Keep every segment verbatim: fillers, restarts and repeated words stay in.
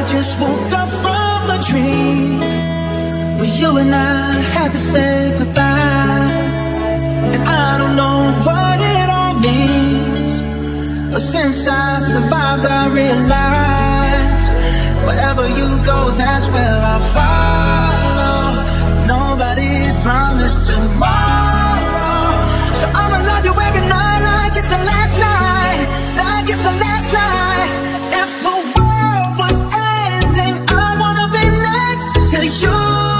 just woke up from a dream where you and I had to say goodbye. And I don't know what it all means, but since I survived I realized wherever you go, that's where I'll follow. Nobody's promised tomorrow, so I'ma love you every night like it's the last night, like it's the last night. If the world was ending, I wanna be next to you.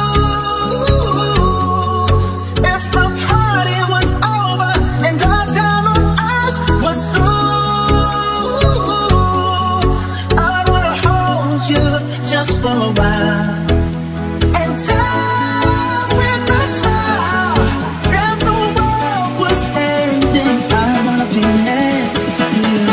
If the party was over and our time on earth was through, I wanna hold you just for a while and die with a smile. If the world was ending, I wanna be next to you.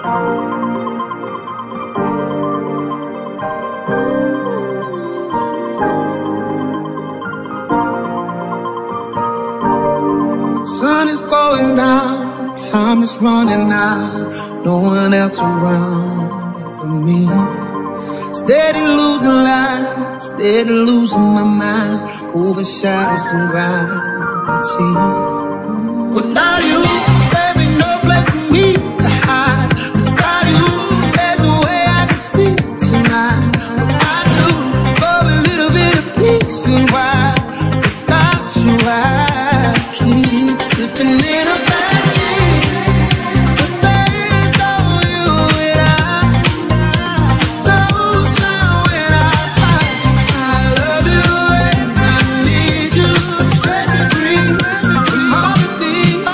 Sun is going down, time is running out, no one else around but me. Steady losing light, steady losing my mind, over shadows and gravity. Without you, there ain't no place for me to hide. Without you, there's no way I can see tonight. What I do for a little bit of peace and why without you I keep slipping in a bad dream. But there is no you and I, no sound when I fight. I love you and I need you to set me free from all the things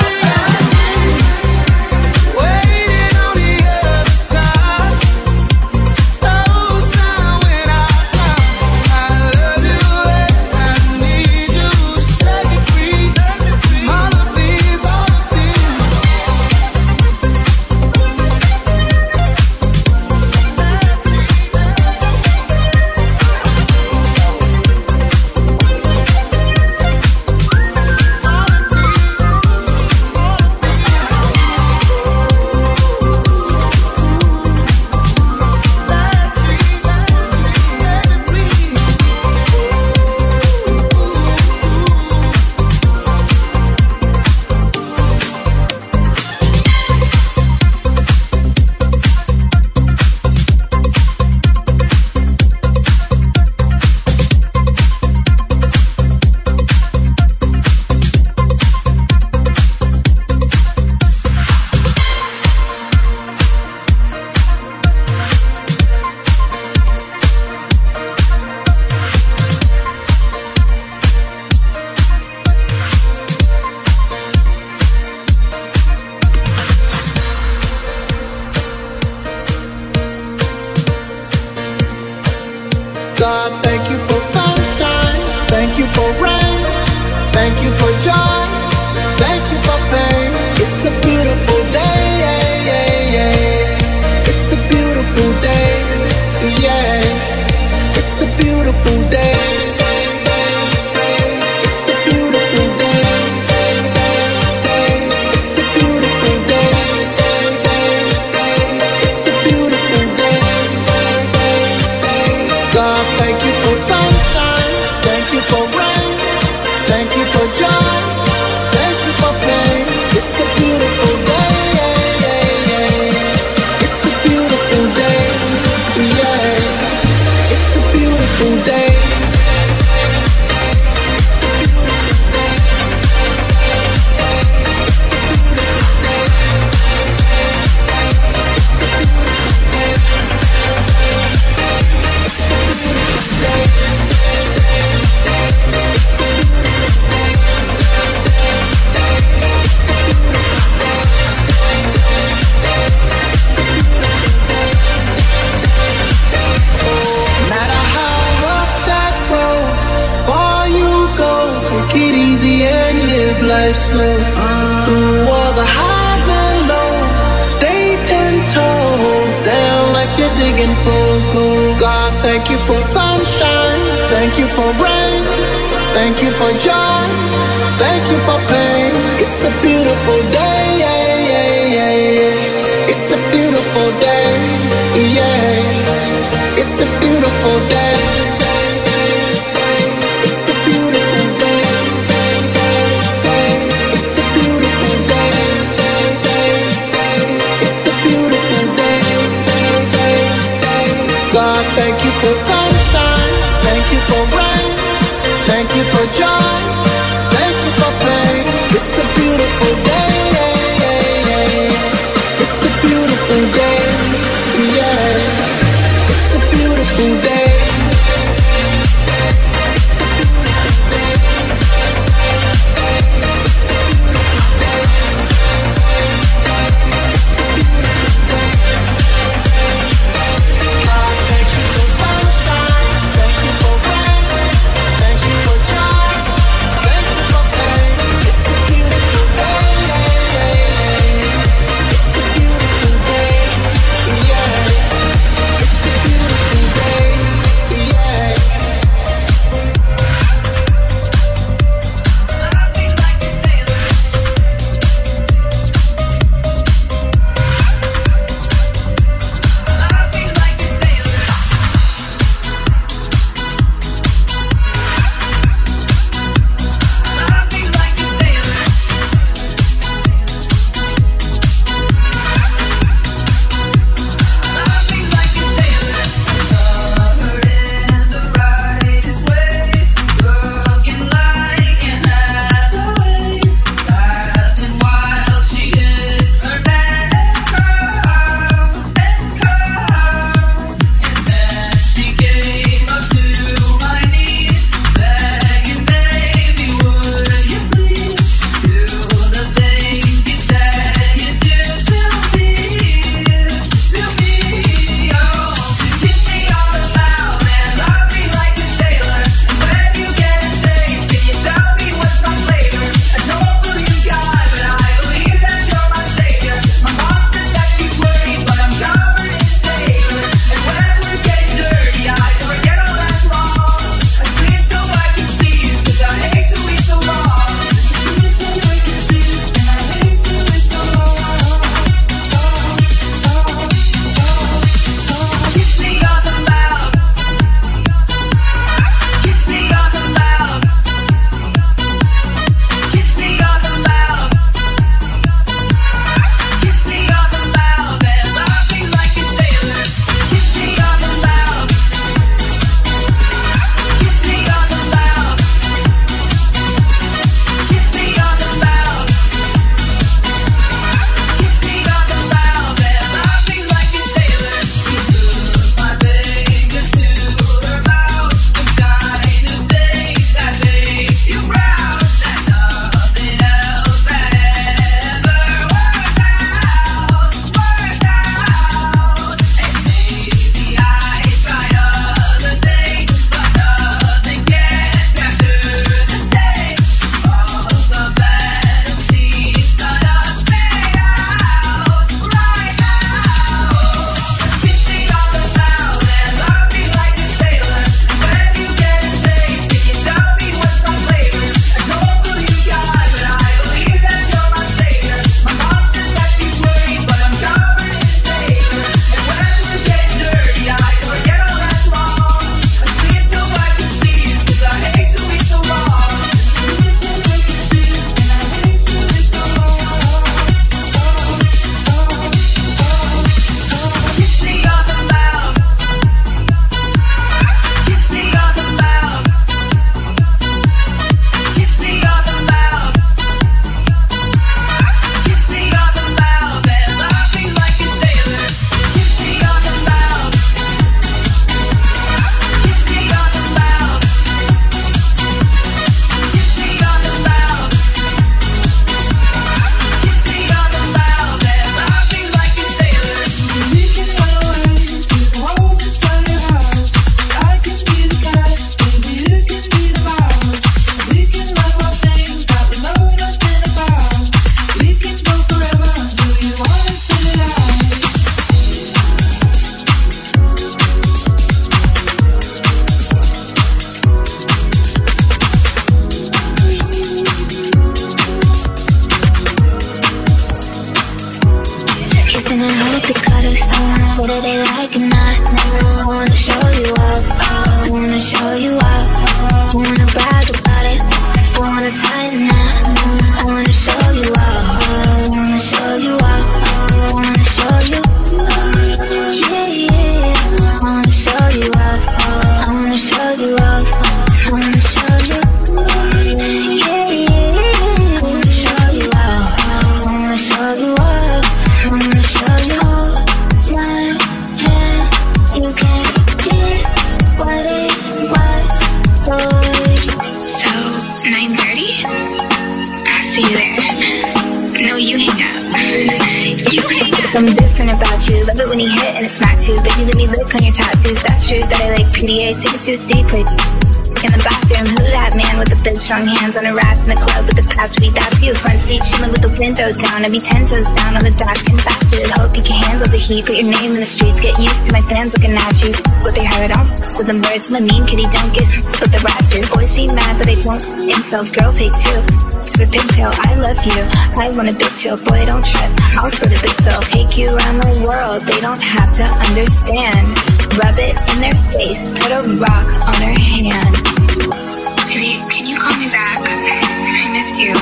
waiting on the other side. No sound when I fight. I love you and I need you to set me free from all the things, all the things. God, thank you for sunshine, thank you for rain, thank you for joy, thank you for pain. It's a beautiful day, yeah, yeah, yeah. It's a beautiful day, yeah. It's a beautiful day. It's a beautiful day. It's a beautiful day. It's a beautiful day. God, thank you for sunshine, thank you for rain, thank you for joy, thank you for pain. It's a beautiful day, yeah, yeah, yeah. It's a beautiful day, yeah. It's a beautiful day. Matter how rough that road, far you go, take it easy and live life slow. Through all the highs and lows, stay ten toes down like you're digging for gold. God, thank you for sunshine, thank you for rain, thank you for joy, thank you for pain. It's a beautiful day, yeah, yeah, yeah, yeah. It's a beautiful day, yeah. It's a beautiful day. It's a beautiful day. It's a beautiful day. It's a beautiful day. God, thank you for sunshine, thank you for rain, thank you for joy, thank you for pain. It's a beautiful day, yeah, yeah, yeah. It's a beautiful day, yeah. It's a beautiful day. God, thank you for sunshine, thank you for rain, thank you for joy, thank you for pain. It's a beautiful day, yeah, yeah, yeah. It's a beautiful day. cutters. Whether they like or not, I wanna show you up. I wanna show you up. I wanna brag about it. I wanna tighten up. I wanna show you up. I wanna show you up. I wanna show you. Yeah, yeah. I wanna show you up. I wanna show you up. I wanna show you. Yeah, yeah. I wanna show you up. I wanna show you up. I wanna show you. One hand, you can't get what it was, boy. So, nine thirty? I'll see you there. No, you hang up. You hang up. Something different about you. Love it when you hit and it smack too. Baby, let me lick on your tattoos. That's true that I like P D A. Take it to a C play. In the bathroom, who that man with the big strong hands on her ass in the club with the past week? That's you, front seat chilling with the window down. I'd be ten toes down on the dash, getting fast food. Hope you can handle the heat, put your name in the streets. Get used to my fans looking at you. What they heard on with them birds, my mean kitty don't get with the rats here. Boys be mad that I don't incels, girls hate too. To the pigtail, I love you. I want a big chill, boy don't trip. I'll split a big bill, take you around the world. They don't have to understand. Rub it in their face, put a rock on her hand. Baby, can you call me back? I miss you.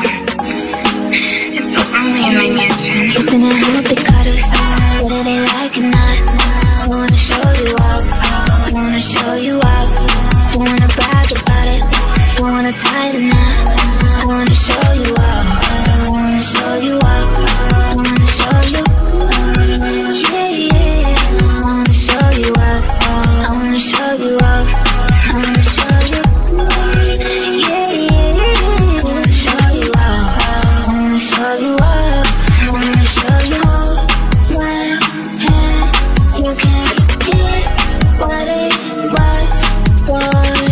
It's so lonely in my mansion. Kissing and hope it cut us. Whether they like or not, I wanna show you up. I wanna show you up. I wanna brag about it. I wanna tighten up. I wanna show you up. I wanna show you up. I wanna show you. Yeah, yeah. I wanna show you up. I wanna show you up. I wanna show you. Yeah, yeah. I wanna show you up. I wanna show you up. I wanna show you. One hand, you can't get what it was, boy.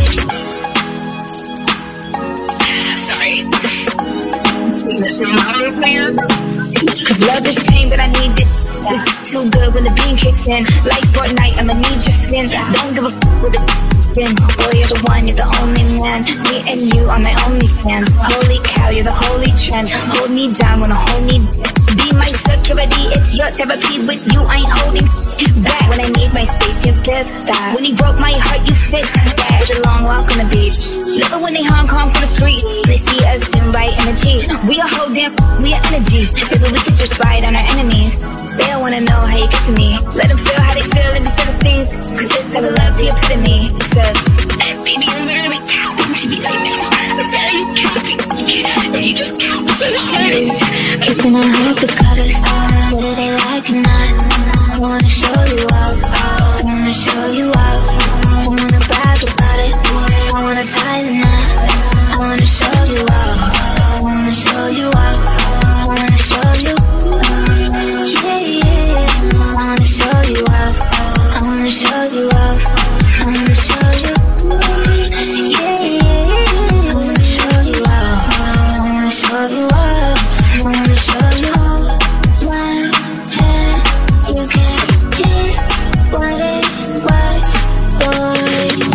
Sorry. Sing the shit louder, man. Cause love is pain, but I need it. It's too good when the beam kicks in. Like Fortnite, I'ma need your skin. Don't give a f with the spin. Boy, you're the one, you're the only man. Me and you are my only fans. Holy cow, you're the holy trend. Hold me down, wanna hold me. Be my security, it's your therapy. With you, I ain't holding back. When I need my space, you give that. When he broke my heart, you fixed that. With a long walk on the beach. Love it when they Hong Kong from the street. They see us soon by energy. We are whole damn, we are energy. Baby, we could just ride on our enemies. They don't wanna know how you get to me. Let them feel how they feel in the Philistines. Cause this type of love's the epitome. So, Baby, I'm literally counting to be right now. I'm very counting. And you just count so hard. kissing and hope it cut us. Whether they like or not, I wanna show you up. I wanna show you up. I wanna brag about it. I wanna tighten up. I wanna show you up. I wanna show you up. I wanna show you. Yeah, yeah. I wanna show you up. I wanna show you up. I wanna show you. Yeah, yeah. I wanna show you up. I wanna show you up. I wanna show you. One hand, you can't get what it was, boy.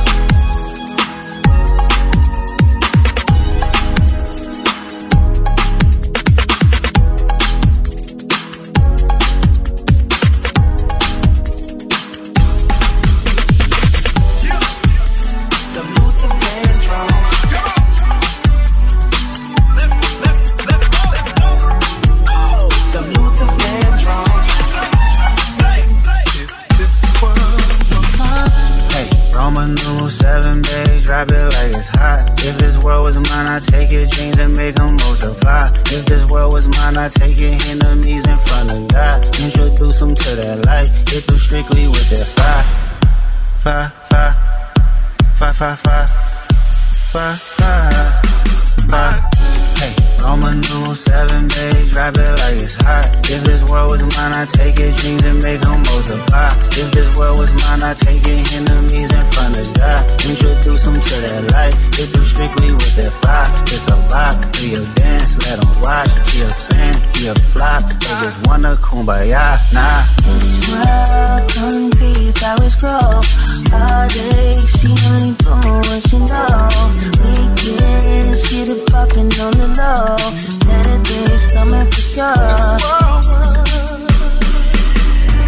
Seven days, drop it like it's hot. If this world was mine, I'd take your dreams and make them multiply. If this world was mine, I'd take your enemies in front of God. Introduce them to that life, hit them strictly with that fire. Fire, fire, fire, fire, fire, fire, fire, fire. Hey, Roman numeral seven days, drop it like it's hot. If this world was mine, I'd take your dreams and make them multiply. If this world was mine, I'd take your enemies in front of God. Introduce them to that life, hit them strictly with that fire. It's a vibe, do your dance, let them watch. Be a fan, be a flop, they just wanna kumbaya, nah. This world, concrete, flowers grow. All day, she only bloom when she know. Weekends, get it poppin' on the low. Better days coming for sure.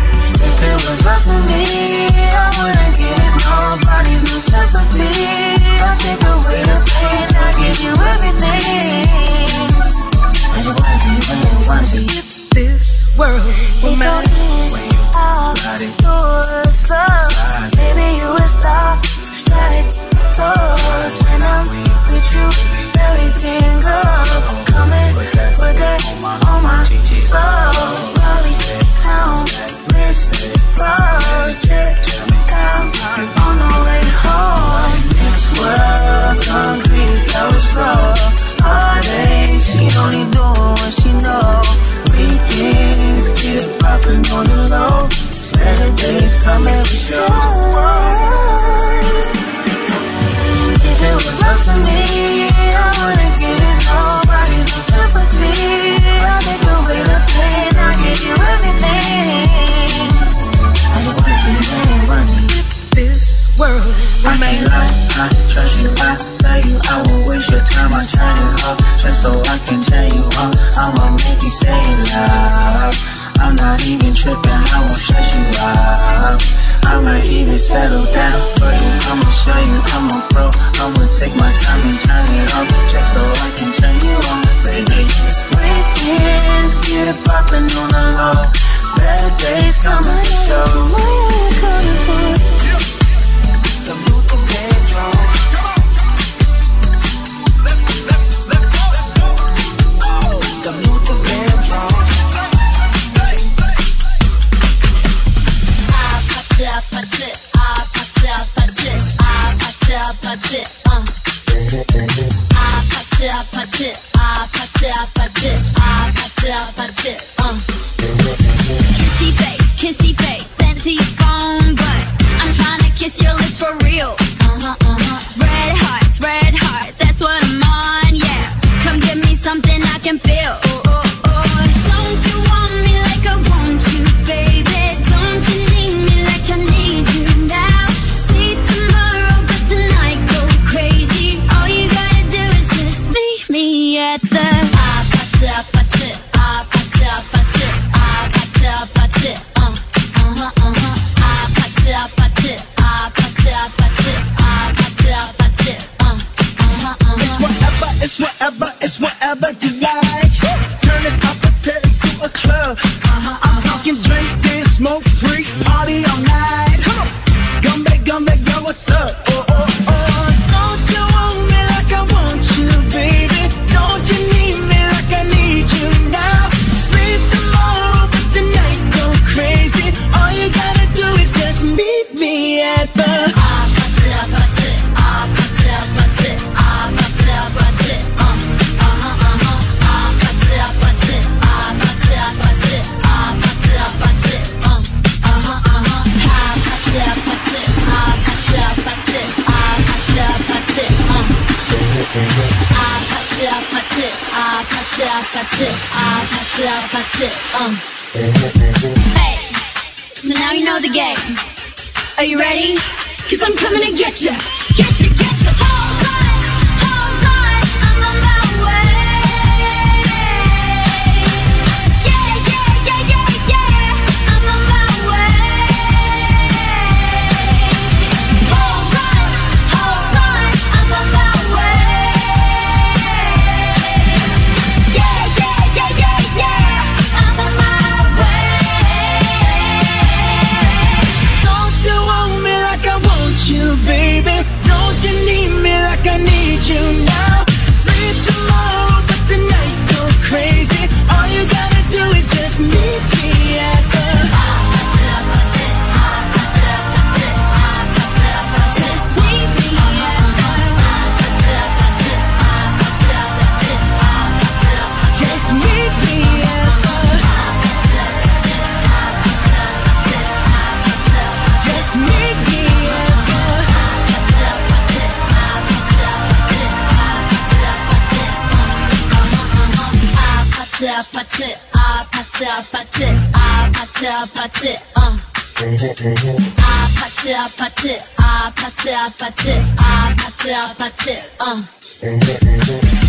up to me, I wouldn't give nobody no sympathy. I'll take away the pain, I'll give you everything. I just wanna see you, I wanna see you. This world will matter when you ride it. You're slow, maybe you will stop, strike pose. When I'm with you, everything goes. Come and put that on my soul. Rolling down, wrist, project down on the way home. This world, concrete flowers grow. All day, she only doing what she know. Weekends, get it poppin' on the low. Better days come every show. If it was up to me, I wouldn't give it nobody no sympathy. I'll take away the pain, I'll give you everything. I just wanna see you, I wanna see you. this world. I can't lie, I trust you, I love you. I won't waste your time, I turn it off just so I can tell you all. I'ma make you say it loud. I'm not even tripping, I won't stress you out. I might even settle down for you. I'ma show you I'm a pro. I'ma take my time and turn it off just so I can turn you on, baby. Weekends, get it poppin' on the low. Better days coming for sure. Where you coming from? Some Luther Vandross. Some Luther Vandross. I put it, put it, I put it, put it, I put it, put it, uh. I put it, put it, I put it, put it, I put it, put it, uh. Kissy face, kissy face, sent to your phone, but I'm trying to kiss your lips for real. Uh-huh, uh-huh. Red hearts, red hearts, that's what I'm on, yeah. Come give me something I can feel. Oh, oh, oh. Don't you want me like I want you, baby? Don't you need me like I need you now? See tomorrow, but tonight go crazy. All you gotta do is just meet me at the I put it, put it, I put it, put it, I put it, put it, uh, uh-huh, uh-huh. I put it, put it, I put it, put it, I put it, put it, uh, uh-huh, uh-huh. It's whatever, it's whatever, it's whatever you like. Turn this opposite into a club. Uh-huh, I'm talking drink, dance, smoke, free, party all night. Come on, gumbe, gumbe, yo, what's up? Oh, oh, oh. Don't you want me like I want you, baby? Don't you need me like I need you now? Sleep tomorrow, but tonight go crazy. All you gotta do is just meet me at the I put it, put it, I put it, put it, I put it, put it, uh, uh-huh, uh-huh. I put it, put it, I put it, put it, I put it, put it, uh, uh-huh, uh-huh. I put it, put it, I put it, put it, I put it, put it, uh. I put it, put it, I put it, put it, I put it, put it, uh. Hey, so now you know the game. Are you ready? Cause I'm coming to get ya. Get ya, get ya. Hold on, hold on, I'm on my way. Yeah, yeah, yeah, yeah, yeah, I'm on my way. Hold on, hold on, I'm on my way. Yeah, yeah, yeah, yeah, yeah, I'm on my way. Don't you want me like I want you, baby? Don't you need me like I need you now? Sleep tomorrow, but tonight go crazy. All you gotta do is just meet me at the Just meet me at Just meet me at the Just meet me at I put it, I put it, put it, I put it, put it, uh. I put it, put it, I put it, put it, I put it, put it, uh.